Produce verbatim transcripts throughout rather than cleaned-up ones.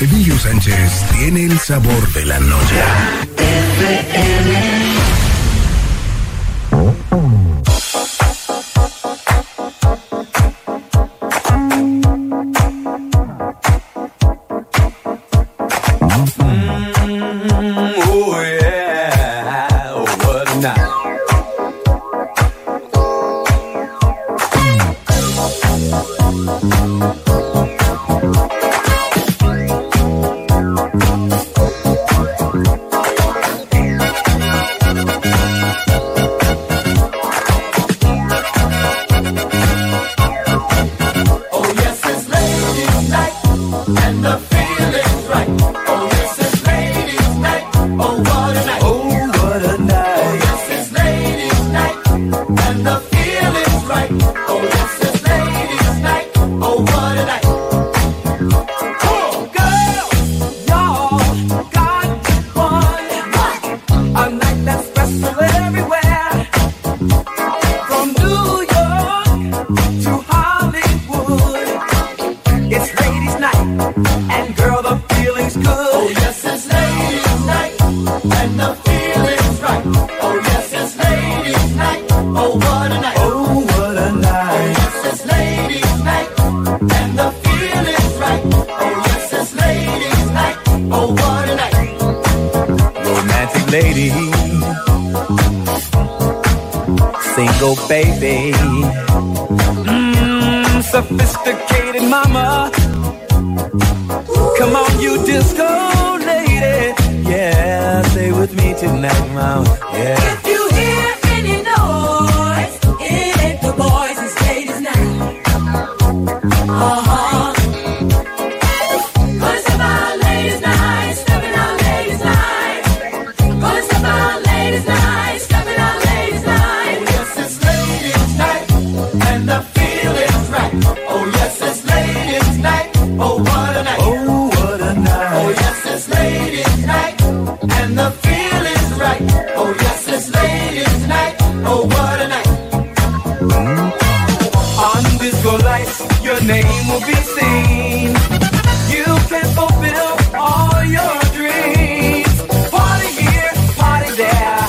Emilio Sánchez tiene el sabor de la noche. F M. Baby, mm, sophisticated mama, come on you disco lady, yeah, stay with me tonight, mama, yeah. If you hear any noise, it's the boys and ladies night. Uh-huh. Gonna step out ladies night, stepping out ladies night. Gonna step out ladies night, stepping out ladies night. Yes, it's ladies night, and the feeling's right. Oh yes, it's ladies night. Oh what a night. Oh what a night. Oh yes, it's ladies night, and the feeling's right. Oh yes, it's ladies night. Oh what a night. On disco lights, your name will be seen. You can fulfill all your dreams. Party here, party there,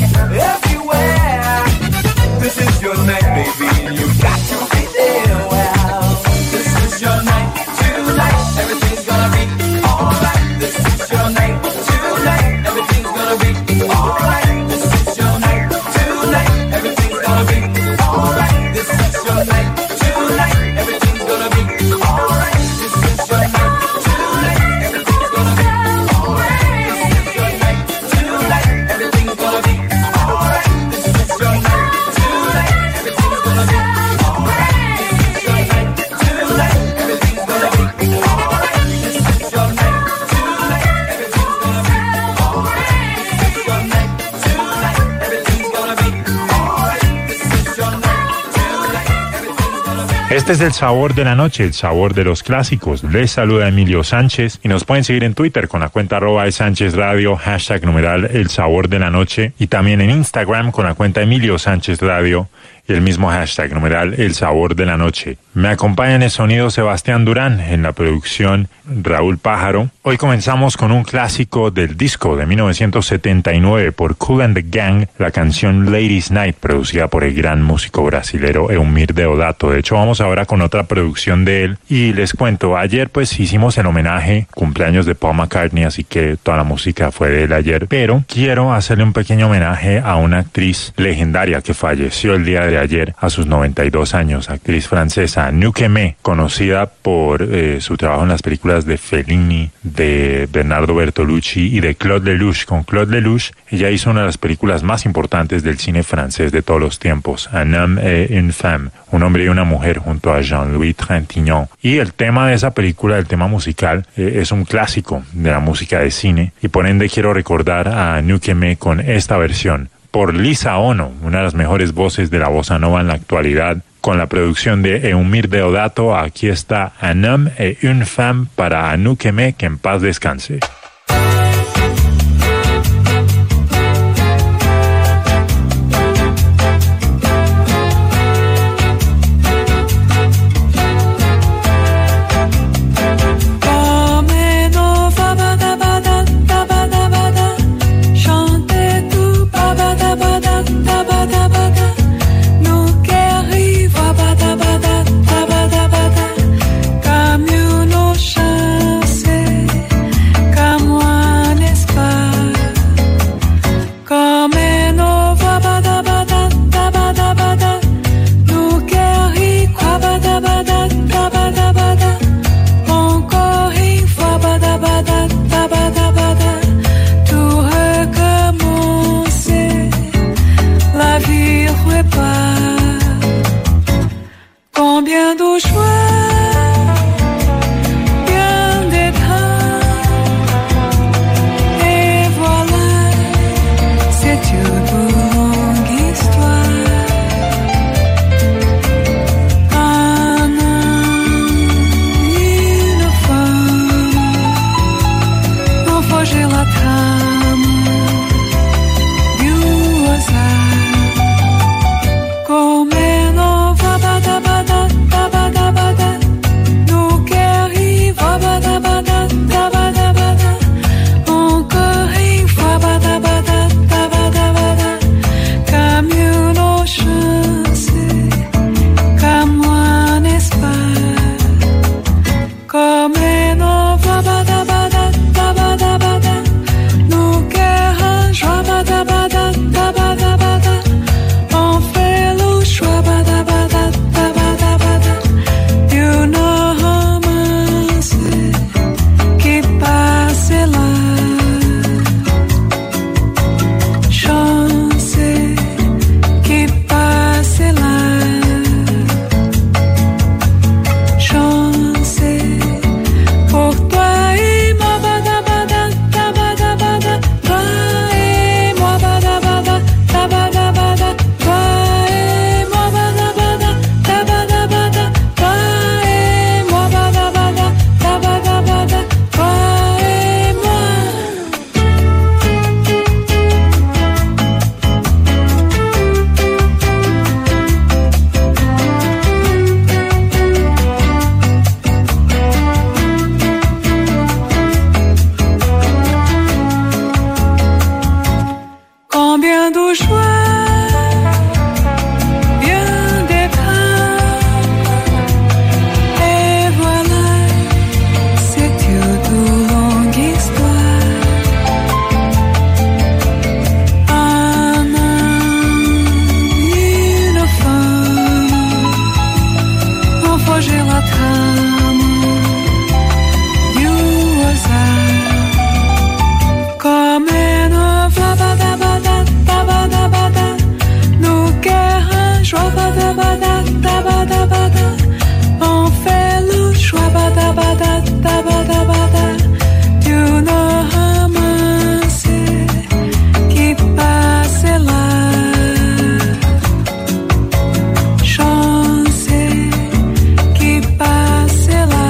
everywhere. This is your night, baby, and you got to be there. Well, this is your night tonight. Everything's gonna be alright. This is your night tonight. Everything's gonna be alright. This is your night tonight. Everything's gonna be alright. This is your night tonight. Everything's gonna be alright. This is your night tonight. Everything's gonna be alright. This is your night tonight. Everything's gonna be alright. This is your night tonight. Everything's gonna be alright. This is your night tonight. Everything's gonna be alright. This is your night tonight. Everything's gonna be alright. This is your night tonight. Everything's gonna be alright. This is your night tonight. Everything's gonna be. Este es el sabor de la noche, el sabor de los clásicos. Les saluda Emilio Sánchez y nos pueden seguir en Twitter con la cuenta arroba de Sánchez Radio, hashtag numeral el sabor de la noche, y también en Instagram con la cuenta Emilio Sánchez Radio y el mismo hashtag numeral el sabor de la noche. Me acompaña en el sonido Sebastián Durán, en la producción Raúl Pájaro. Hoy comenzamos con un clásico del disco de mil novecientos setenta y nueve por Kool and the Gang, la canción Ladies Night, producida por el gran músico brasilero Eumir Deodato. De hecho, vamos ahora con otra producción de él y les cuento, ayer pues hicimos el homenaje, cumpleaños de Paul McCartney, así que toda la música fue de él ayer, pero quiero hacerle un pequeño homenaje a una actriz legendaria que falleció el día de ayer a sus noventa y dos años, actriz francesa, Anouk Aimée, conocida por eh, su trabajo en las películas de Fellini, de Bernardo Bertolucci y de Claude Lelouch. Con Claude Lelouch ella hizo una de las películas más importantes del cine francés de todos los tiempos, Un homme et une femme, un hombre y una mujer, junto a Jean-Louis Trintignant. Y el tema de esa película, el tema musical, eh, es un clásico de la música de cine, y por ende quiero recordar a Anouk Aimée con esta versión por Lisa Ono, una de las mejores voces de la bossa nova en la actualidad, con la producción de Eumir Deodato. Aquí está Un homme et une femme para Anouk Aimée, que en paz descanse. Come nos va foge la trama di un WhatsApp. Come no va bada bada da bada bada, no che arriva bada bada da bada bada, encore une fois bada bada da bada bada, comme une chance, comme un espoir, comme no va bada bada da bada bada, no che arrange bada bada da bada bada, on fait le choix bada bada da bada bada, d'une romance qui passe là. Chance qui passe là. Chance pour toi et moi bada bada da bada bada, toi et moi bada bada da bada bada, toi et moi bada bada da bada bada, toi et moi bada bada da bada bada, toi et moi. Combien de joie, bien des drames, et voilà, c'est une longue histoire. Un homme, une femme, ont forgé la trame du hasard. Comme un va bada bada da bada bada, nous guérins joie bada bada da bada bada, on fait le choix bada bada da bada bada, d'une romance qui passe là. Chance qui passe là.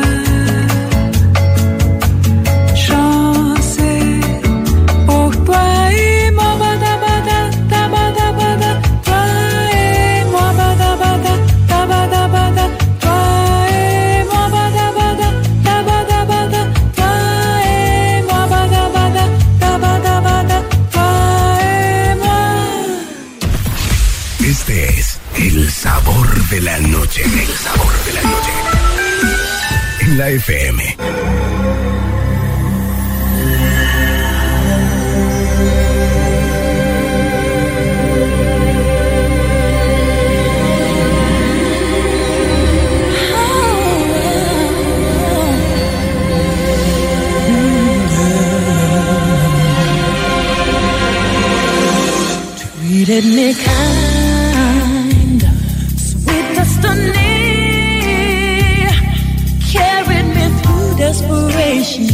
Chance pour toi et moi bada bada da bada bada, toi et moi bada bada da bada bada, toi et moi bada bada da bada bada, toi et moi bada bada da bada bada, toi et moi. Este es el sabor de la noche. El sabor de la noche. En la F M. Treated me kind, sweet destiny, carried me through desperation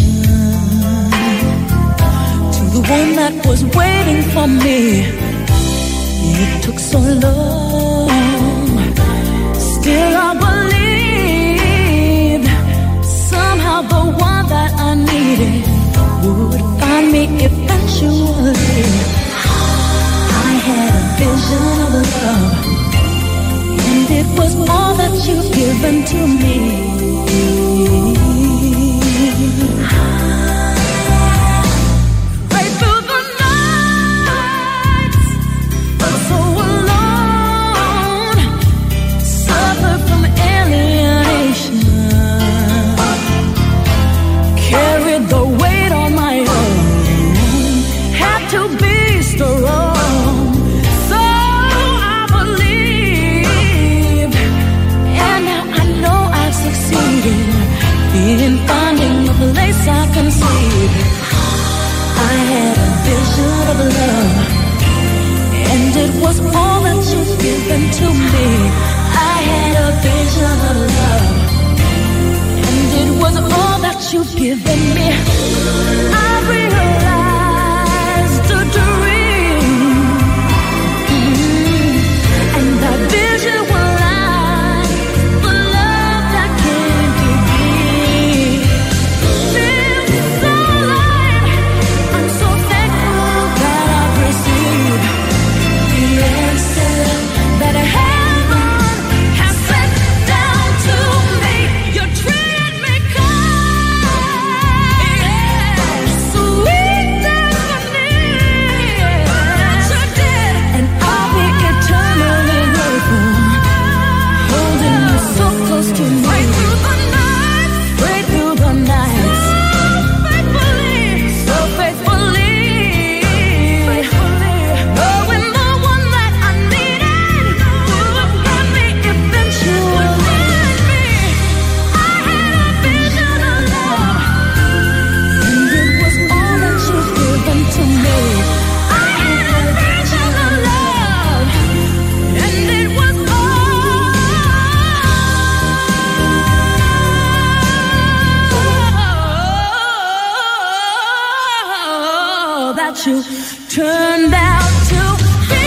to the one that was waiting for me. It took so long, still I believed somehow the one that I needed would find me eventually. I had a vision of love, and it was all that you've given to me. Right through the nights, felt so alone, suffered from alienation, carried the weight on my own, had to be strong. In finding a place I can see, I had a vision of love, and it was all that you've given to me. I had a vision of love, and it was all that you've given me. I realized the dream, mm-hmm. and that vision was life, the love that came to be. Feels so light. what you turned out to be.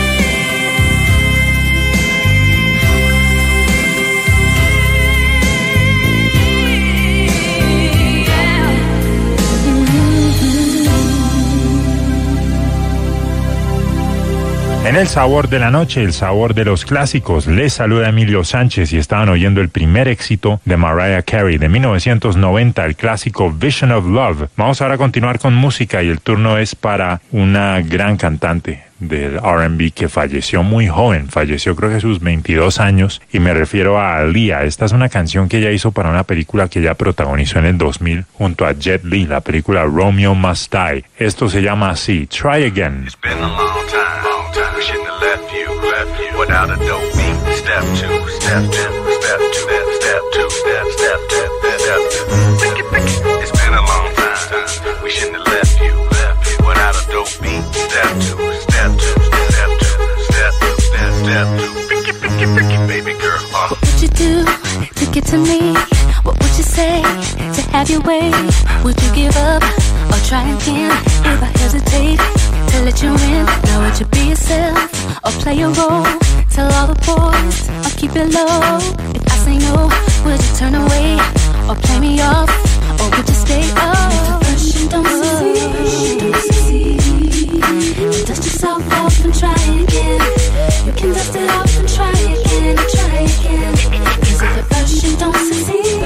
En el sabor de la noche, el sabor de los clásicos, les saluda Emilio Sánchez y estaban oyendo el primer éxito de Mariah Carey de mil novecientos noventa, el clásico Vision of Love. Vamos ahora a continuar con música y el turno es para una gran cantante del R and B que falleció muy joven, falleció creo que a sus veintidós años, y me refiero a Aaliyah. Esta es una canción que ella hizo para una película que ella protagonizó en el dos mil junto a Jet Li, la película Romeo Must Die. Esto se llama así, Try Again. It's been a long time, long time. We shouldn't have left you, left you without a dope beat. Step two, step two, step two, step two, step, step two, step two. Pick it, pick it. It's been a long time. We shouldn't have left you, left you without a dope beat. Step two, step two, step two, step two, step, step two. Pick it, pick it, pick it, baby girl. Uh. What would you do to get to me? What would you say to have your way? Would you give up or try again? If I hesitate to let you in, now would you be yourself or play a role? Tell all the boys or keep it low. If I say no, would you turn away or play me off, or would you stay up? If the version don't succeed, then dust yourself off and try again. You can dust it off and try again, try again. Cause if the version don't succeed,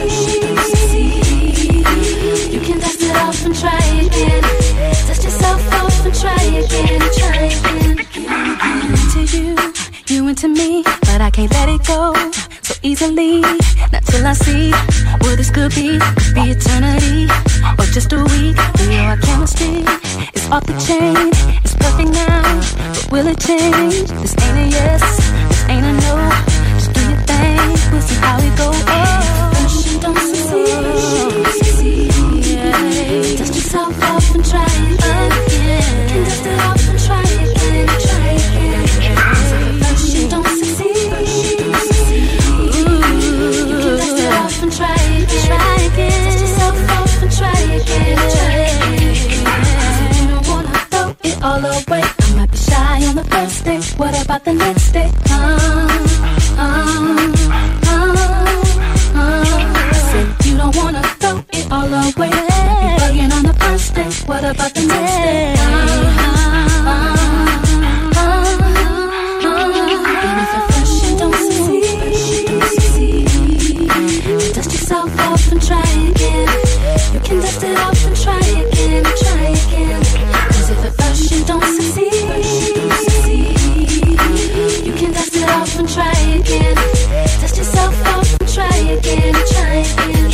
you can dust it off and try again. Dust yourself off and try again, try again. I'm into you, you into me, but I can't let it go so easily. Not till I see what this could be. Could be eternity or just a week. You know our chemistry is off the chain. It's perfect now, but will it change? This ain't a yes, this ain't a no. Just do your thing, we'll see how it goes. Oh, version don't succeed. Yeah. Dust yourself off and try again. You can dust it off and try again, try again. Version don't succeed. You can dust it off and try again, try again. Dust yourself off and try again, try again. You don't wanna throw it all away. I might be shy on the first day. What about the next day? Uh, uh, uh, uh. Said you don't wanna throw it all away. Be bugging on the first day. What about the next day? Uh, uh, uh, uh. And if the version don't succeed, then dust yourself off and try again. You can dust it off and try again, try again. Cause if the version don't succeed, you can dust it off and try again. Dust yourself off and try again, try again.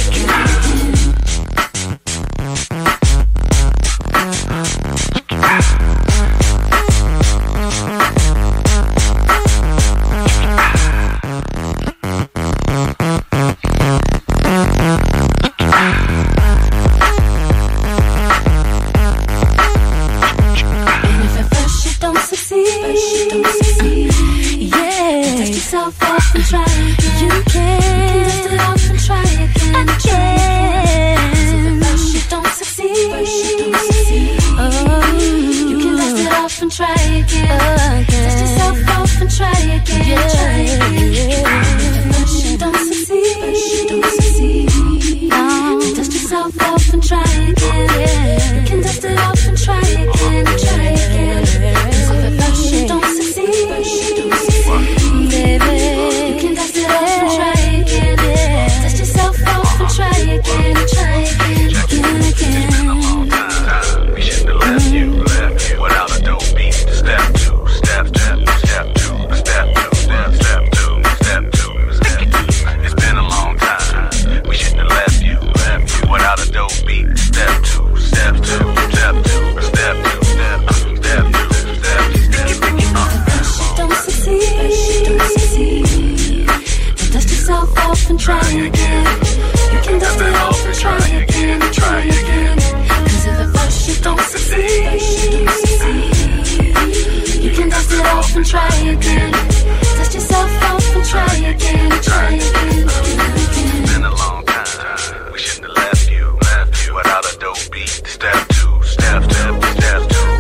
Step two, step, step, step two.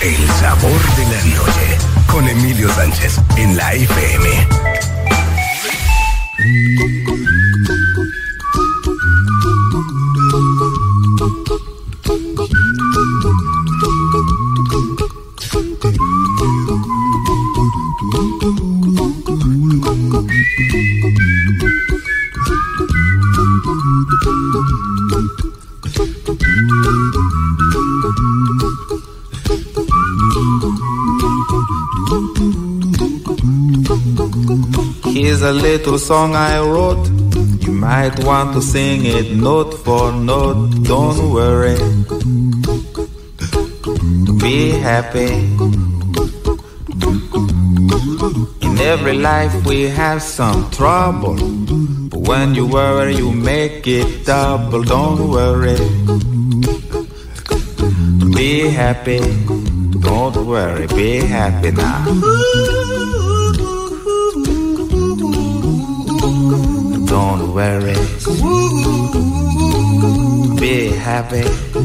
El sabor de la noche con Emilio Sánchez en la F M. Here's a little song I wrote. You might want to sing it note for note. Don't worry, be happy. In every life we have some trouble, but when you worry you make it double. Don't worry, be happy. Don't worry, be happy now. Don't worry, be happy.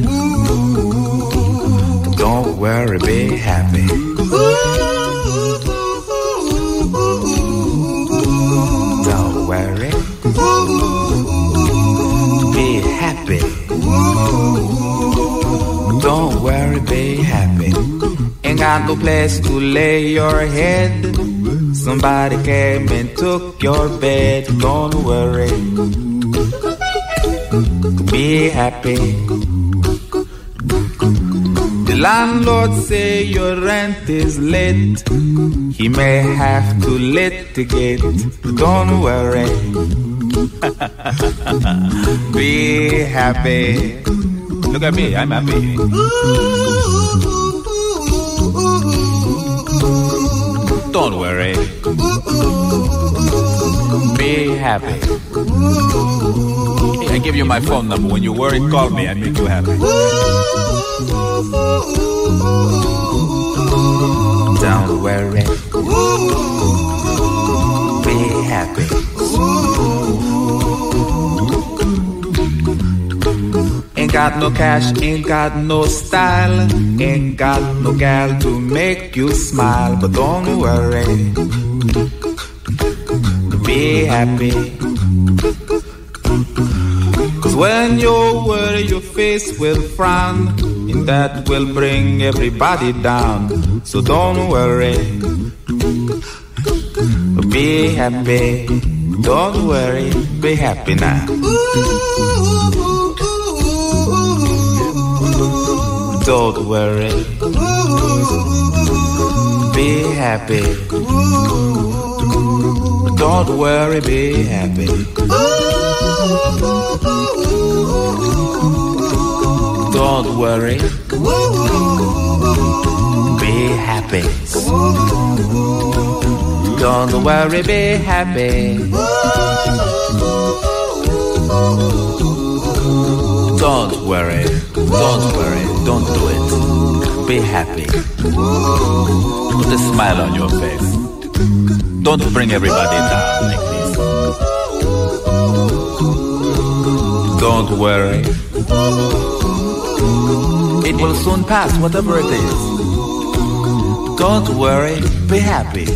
Don't worry, be happy. Don't worry, be happy. Don't worry, be happy. Ain't got no place to lay your head. Somebody came and took your bed. Don't worry, be happy. The landlord say your rent is late. He may have to litigate. Don't worry, be happy. Look at me, I'm happy. Don't worry, be happy. I give you my phone number. When you're worried, call me. I make you happy. Don't worry, be happy. Ain't got no cash, ain't got no style, ain't got no gal to make you smile. But don't worry, be happy. Cause when you worry your face will frown, and that will bring everybody down. So don't worry, be happy. Don't worry, be happy now. Don't worry, be happy. Don't worry, be happy. Don't worry, be happy. Don't worry, be happy. Don't worry, don't worry, don't do it. Be happy. Put a smile on your face. Don't bring everybody down like this. Don't worry. It will soon pass, whatever it is. Don't worry, be happy.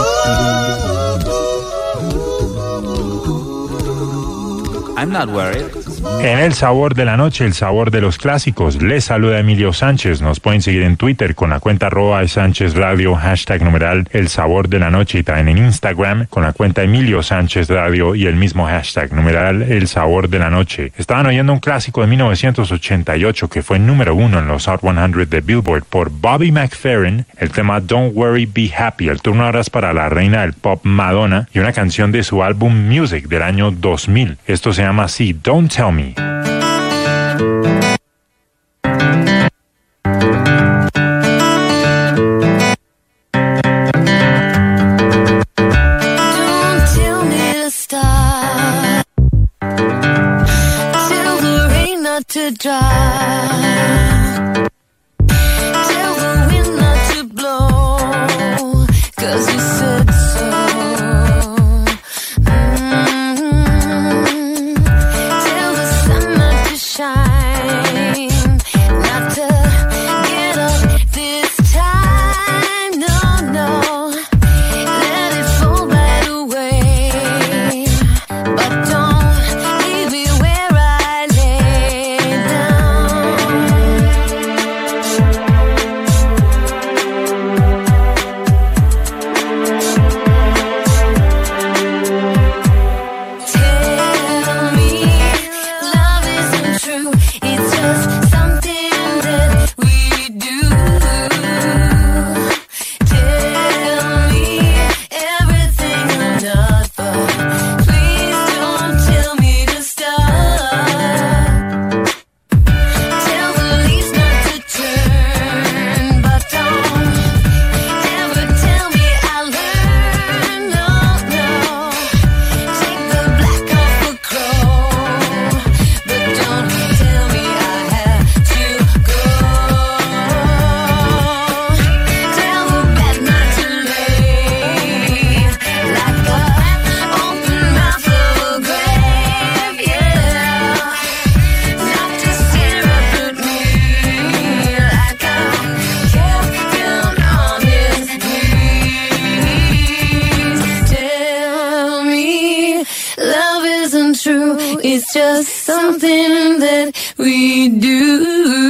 I'm not worried. En el sabor de la noche, el sabor de los clásicos, les saluda Emilio Sánchez. Nos pueden seguir en Twitter con la cuenta arroba de Sánchez Radio, hashtag numeral el sabor de la noche, y también en Instagram con la cuenta Emilio Sánchez Radio y el mismo hashtag numeral el sabor de la noche. Estaban oyendo un clásico de mil novecientos ochenta y ocho que fue número uno en los Hot cien de Billboard por Bobby McFerrin, el tema Don't Worry Be Happy. El turno ahora es para la reina del pop Madonna y una canción de su álbum Music del año dos mil. Esto se llama así, Don't Tell Me. To dry, tell the wind not to blow, 'cause you said so. Mm-hmm. Tell the sun It's just something that we do.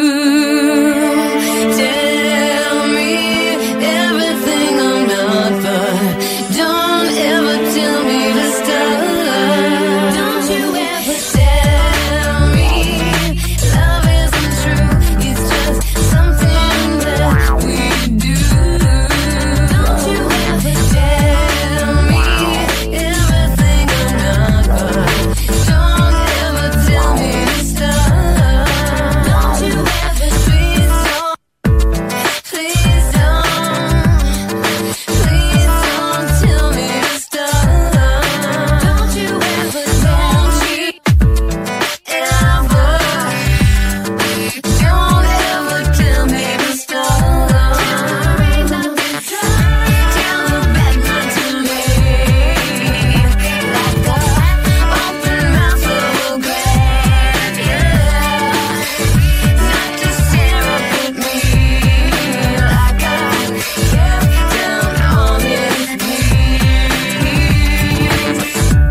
Tell me everything I'm not, but don't ever tell me to stop. Don't you ever tell me love isn't true. It's just something that we do. Don't you ever tell me everything I'm not, but don't ever tell me to stop. Don't you ever, please don't, please don't, please don't tell me to stop. Don't you ever, don't you ever, don't ever tell me to stop. Tell the bad man to me like a open mouth will grab, yeah. Not to stare up at me like I kept down on his knees.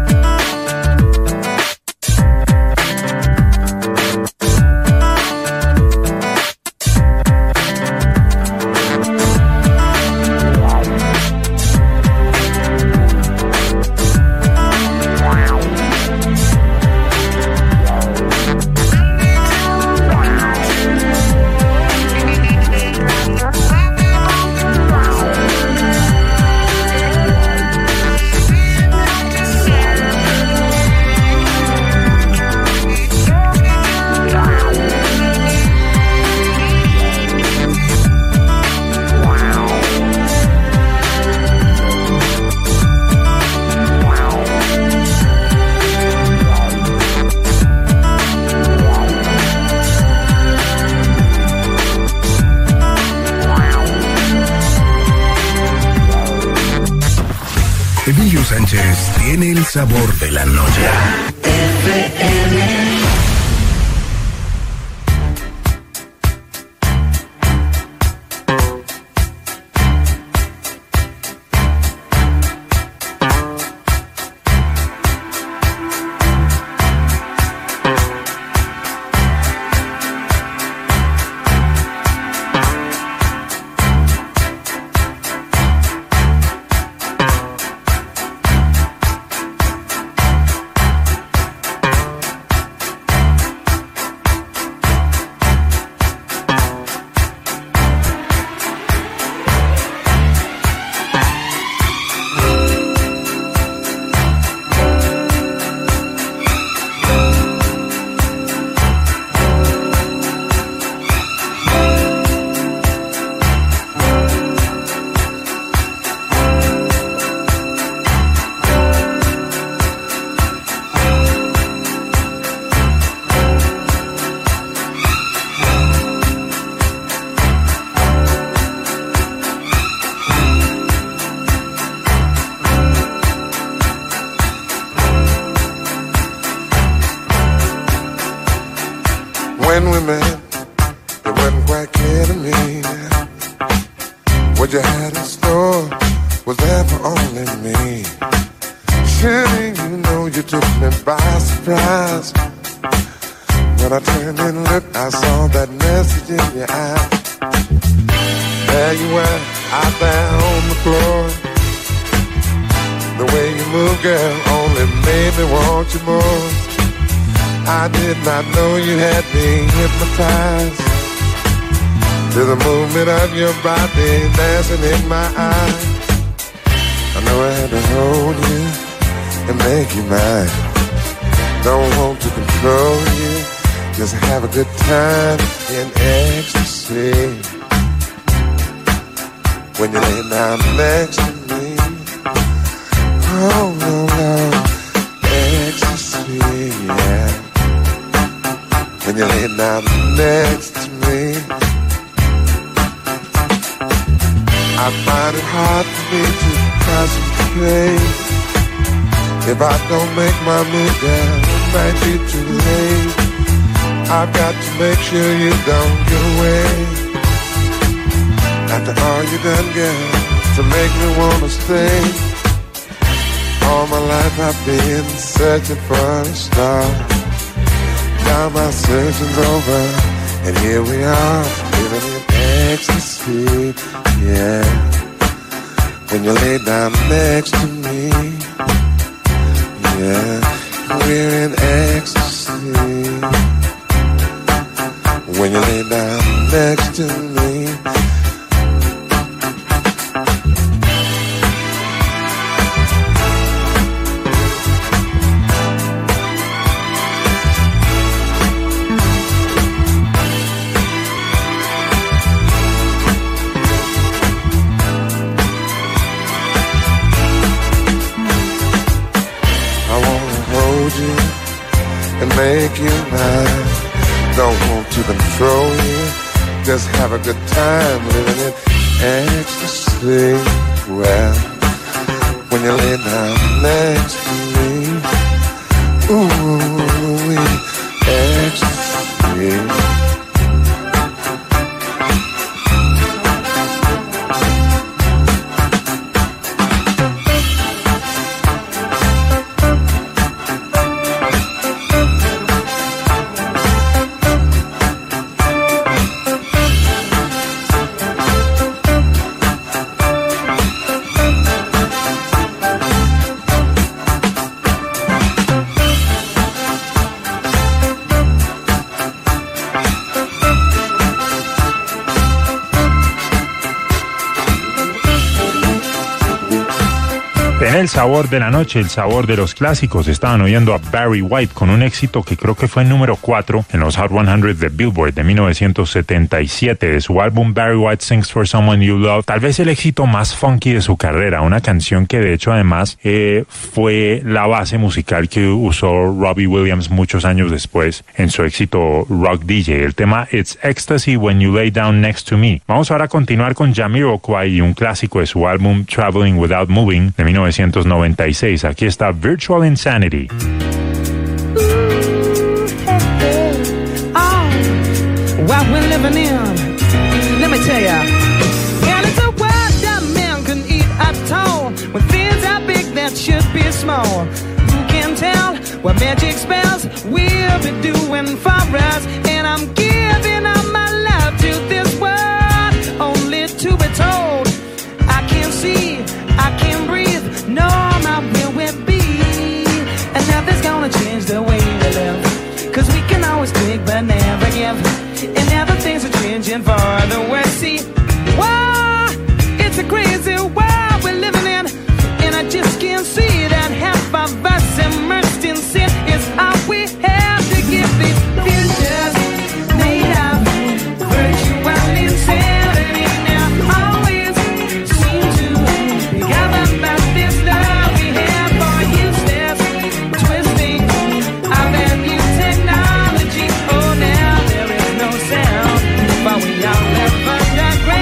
Emilio Sánchez tiene el sabor de la noche. When we met, it wasn't quite clear to me what you had in store was there for only me. Surely you know you took me by surprise. When I turned and looked, I saw that message in your eye. There you were, out there on the floor. The way you move, girl, only made me want you more. I did not know you had me hypnotized to the movement of your body dancing in my eyes. I know I had to hold you and make you mine. Don't want to control you, just have a good time in ecstasy. When you lay down next to me, oh no, no, ecstasy, yeah. When you lay down next to me, I find it hard for me to concentrate. If I don't make my move, girl, it might be too late. I've got to make sure you don't get away. After all you done, girl, to make me wanna stay. All my life I've been searching for a star. Now my searching's over, and here we are, living in ecstasy, yeah. When you lay down next to me, yeah, we're in ecstasy. When you lay down next to me. And make you mine. Don't want to control you. Just have a good time living in ecstasy. Well, when you lay down next to me, ooh, ecstasy. En el sabor de la noche, el sabor de los clásicos, estaban oyendo a Barry White con un éxito que creo que fue número cuatro en los Hot cien de Billboard de mil novecientos setenta y siete, de su álbum Barry White Sings for Someone You Love, tal vez el éxito más funky de su carrera, una canción que de hecho además eh, fue la base musical que usó Robbie Williams muchos años después en su éxito Rock D J, el tema It's Ecstasy When You Lay Down Next to Me. Vamos ahora a continuar con Jamiroquai y un clásico de su álbum Traveling Without Moving de mil novecientos noventa y seis. Aquí está Virtual Insanity. What we're living in, let me tell ya. And it's a world that man can eat at all. When things are big that should be small. Who can tell what magic spells we'll be doing for us? And I'm giving up my love to this world, only to be told I can't see, I can't breathe, no, my will will be. And nothing's gonna change the way we live, 'cause we can always take but never give. And now the things are changing for the worse. See, wow, it's a crazy world we're living in, and I just can't see that half of us immersed in sin is all we have to give these futures made of virtual insanity. Now always seem to be governed by this love we have for useless twisting of that new technology. Oh, now there is no sound, but we all live underground.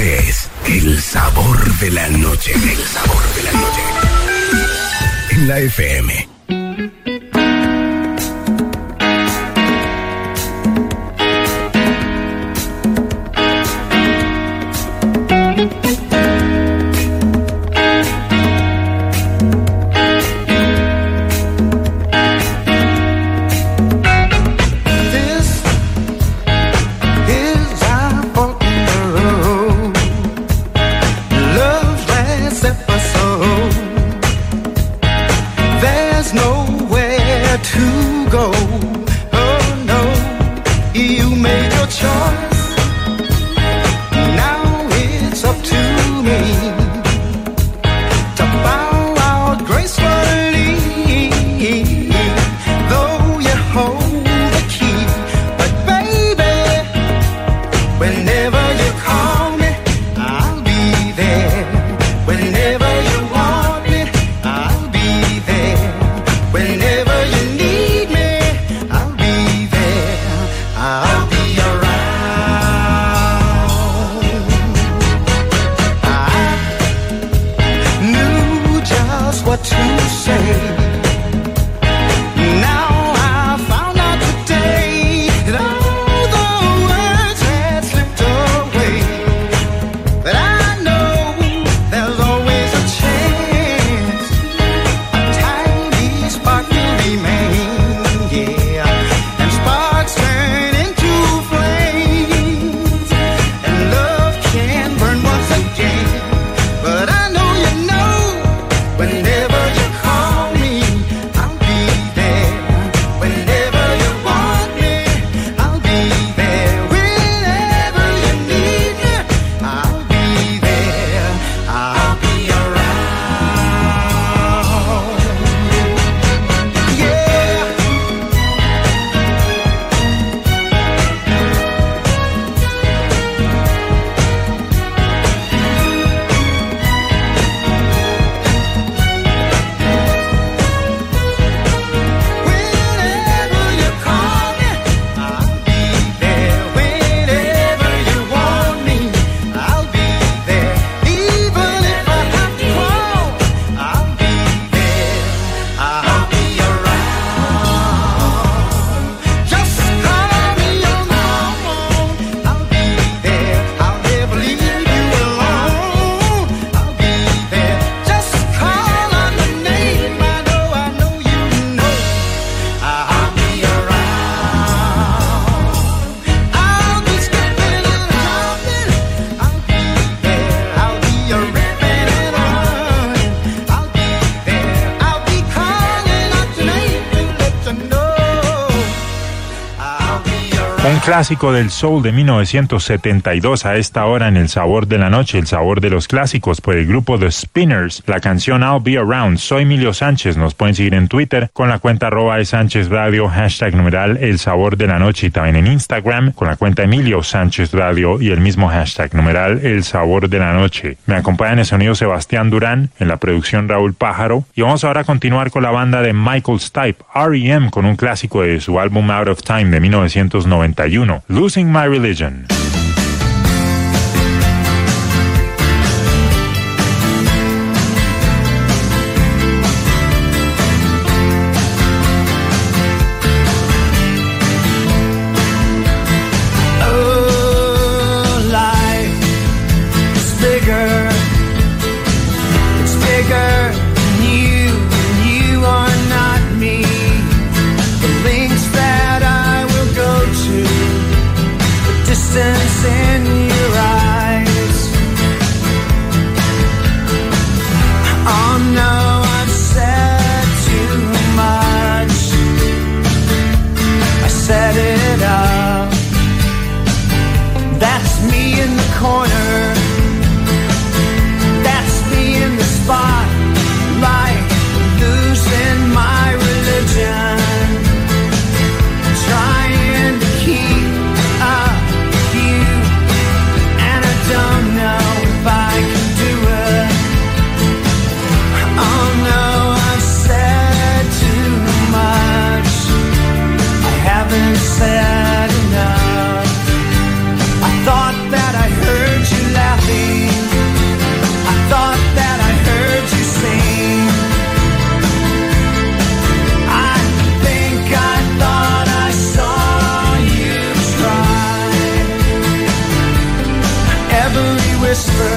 Este es el sabor de la noche. El sabor de la noche. En la F M. Clásico del soul de mil novecientos setenta y dos a esta hora en el sabor de la noche, el sabor de los clásicos por el grupo The Spinners, la canción I'll Be Around. Soy Emilio Sánchez, nos pueden seguir en Twitter con la cuenta arroba de Sánchez Radio, hashtag numeral el sabor de la noche, y también en Instagram con la cuenta Emilio Sánchez Radio y el mismo hashtag numeral el sabor de la noche. Me acompaña en el sonido Sebastián Durán, en la producción Raúl Pájaro, y vamos ahora a continuar con la banda de Michael Stipe, R E M, con un clásico de su álbum Out of Time de mil novecientos noventa y uno, Losing My Religion. Trying to keep up you, and I don't whisper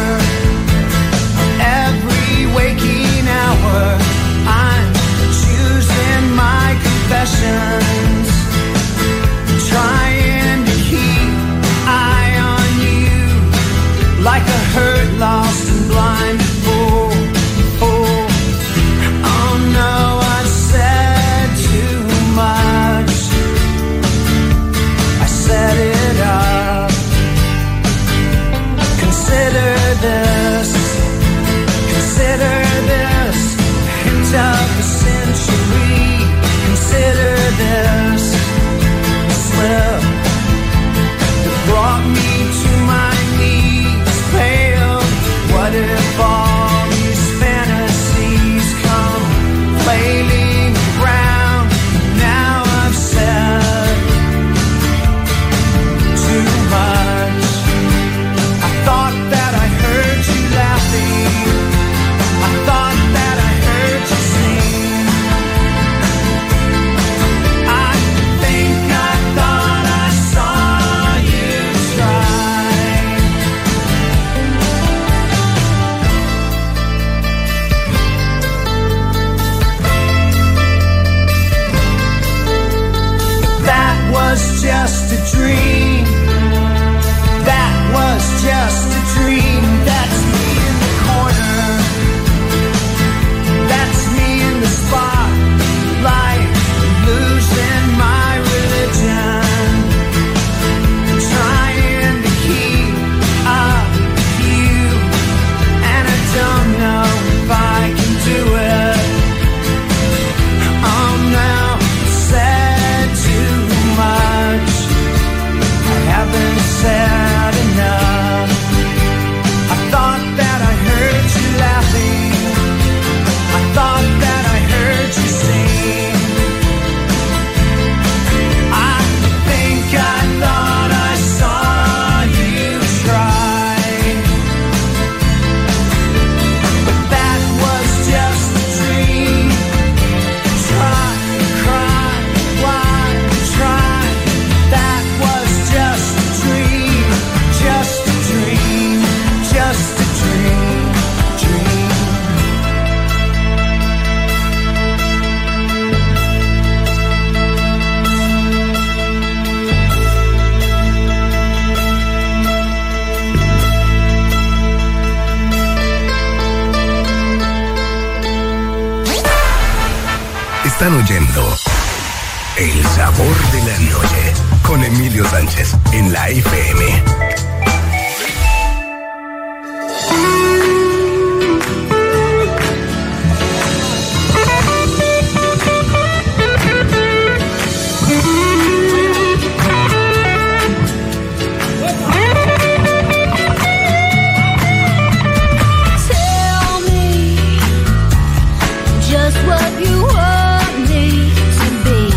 every waking hour. I'm choosing my confessions, trying to keep eye on you like a hurt, lost and blind fool. Oh, oh no, I said too much. I set it up. Consider this, consider this, hint of the century. Consider this, a slip that brought me to my knees, pale. What if all these fantasies come flailing around? Now I've said too much. I thought that I heard you laughing. I thought that I heard you sing. I think I thought I saw you try. That was just a dream. That was just a dream. That's me in the corner. That's me in the spotlight, losing my religion, trying to keep up with you, and I don't know if I can do it. Oh no, said too much. I haven't said enough. I thought that I heard you laughing. I thought that I heard you sing. I think I thought I saw you try. But that was just a dream. Try, cry, why try? That was just a dream. Just a dream. Just a dream. Dream. Están oyendo El Sabor de la Noche con Emilio Sánchez en la F M. Tell me just what you want me to be.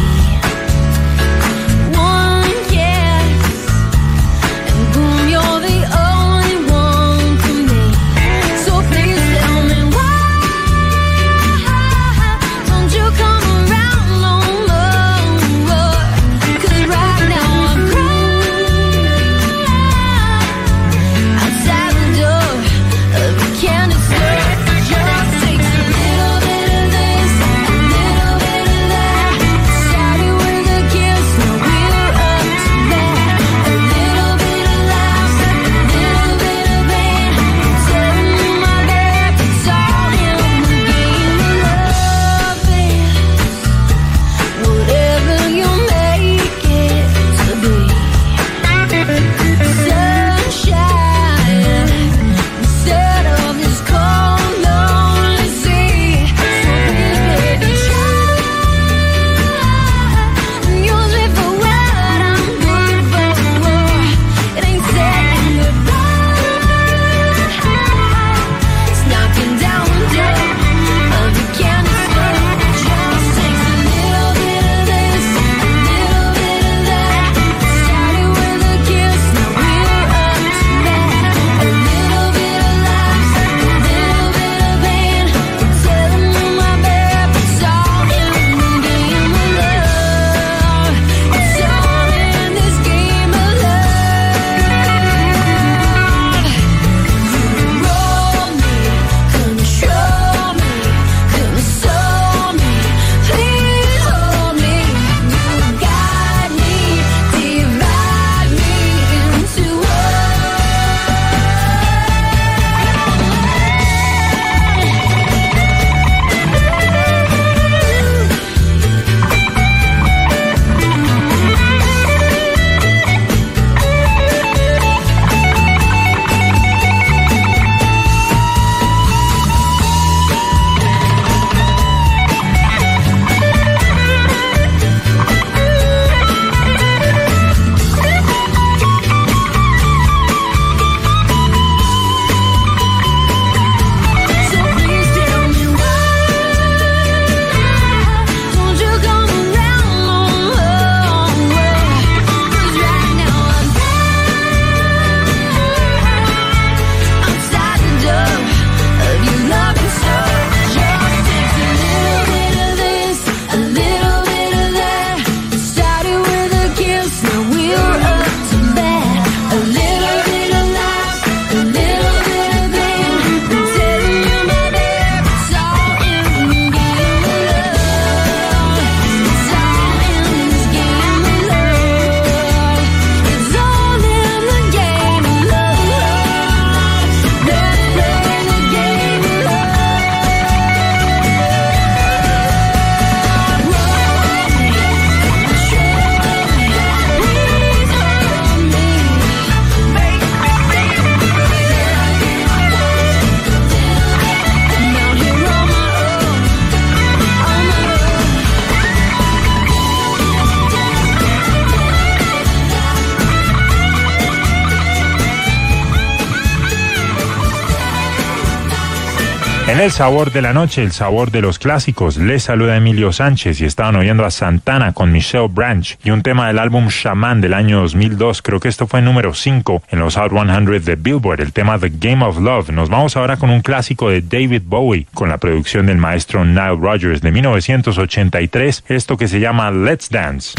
One guess, and boom, you're the only one for me. So please tell me why don't you come around no more? 'Cause right now I'm crying outside the door of your candy store. Just takes a little bit of this, a little bit of that. Started with a kiss, now we're up to bat. A little bit of laughs, a little bit of pain. Turn my back, it's all in the game of love. Whatever you make it to be. Sunshine instead of this cold, lonely sea. So please, baby, try and use me for what I'm good for. It ain't saying goodbye. It's knocking down the door of the candy store. Just takes a little bit of this, a little bit of that. Started with a kiss, now we're En el sabor de la noche, el sabor de los clásicos, les saluda Emilio Sánchez y estaban oyendo a Santana con Michelle Branch y un tema del álbum Shaman del año dos mil dos. Creo que esto fue número cinco en los Hot cien de Billboard, el tema The Game of Love. Nos vamos ahora con un clásico de David Bowie con la producción del maestro Nile Rodgers de mil novecientos ochenta y tres, esto que se llama Let's Dance.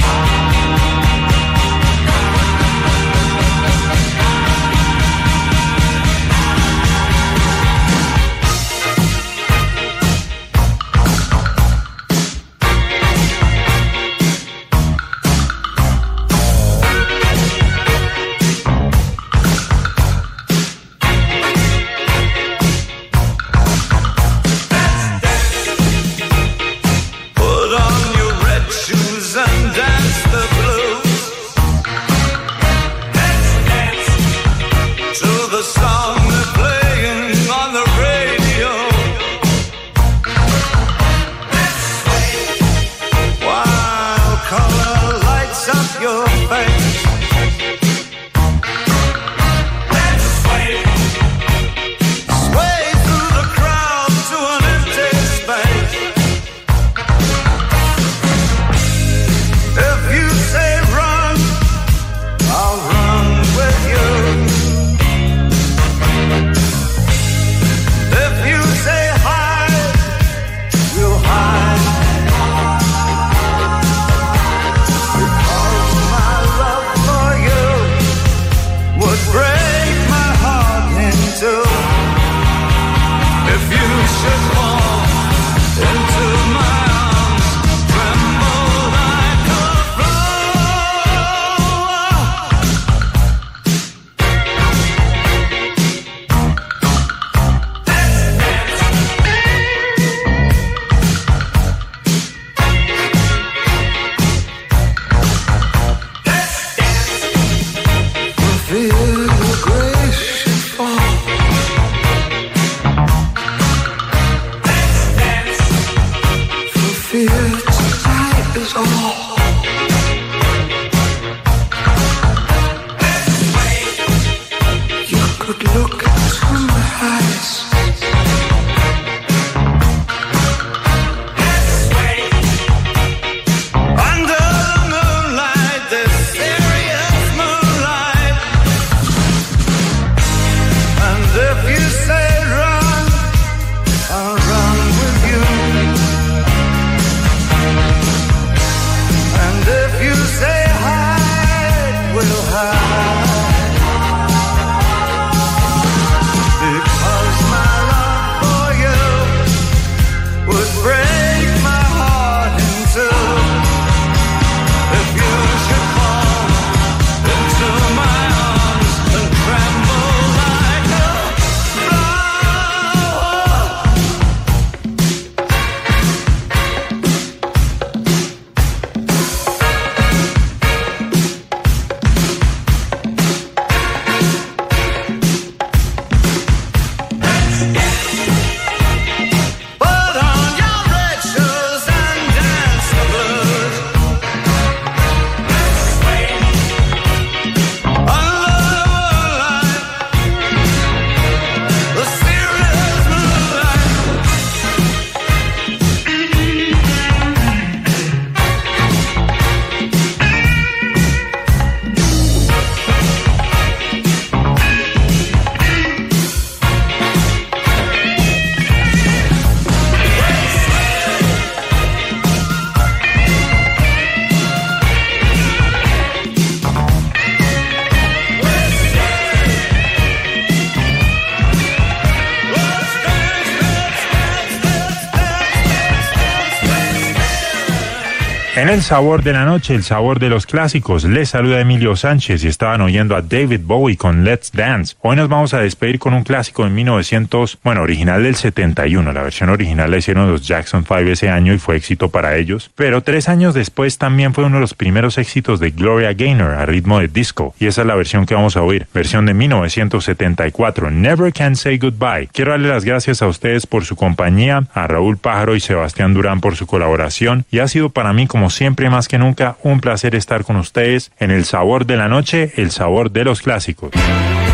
En el sabor de la noche, el sabor de los clásicos, les saluda Emilio Sánchez y estaban oyendo a David Bowie con Let's Dance. Hoy nos vamos a despedir con un clásico de mil novecientos, bueno, original del setenta y uno. La versión original la hicieron los Jackson Five ese año y fue éxito para ellos. Pero tres años después también fue uno de los primeros éxitos de Gloria Gaynor a ritmo de disco. Y esa es la versión que vamos a oír, versión de mil novecientos setenta y cuatro, Never Can Say Goodbye. Quiero darle las gracias a ustedes por su compañía, a Raúl Pájaro y Sebastián Durán por su colaboración. Y ha sido para mí, como siempre, más que nunca, un placer estar con ustedes en el sabor de la noche, el sabor de los clásicos.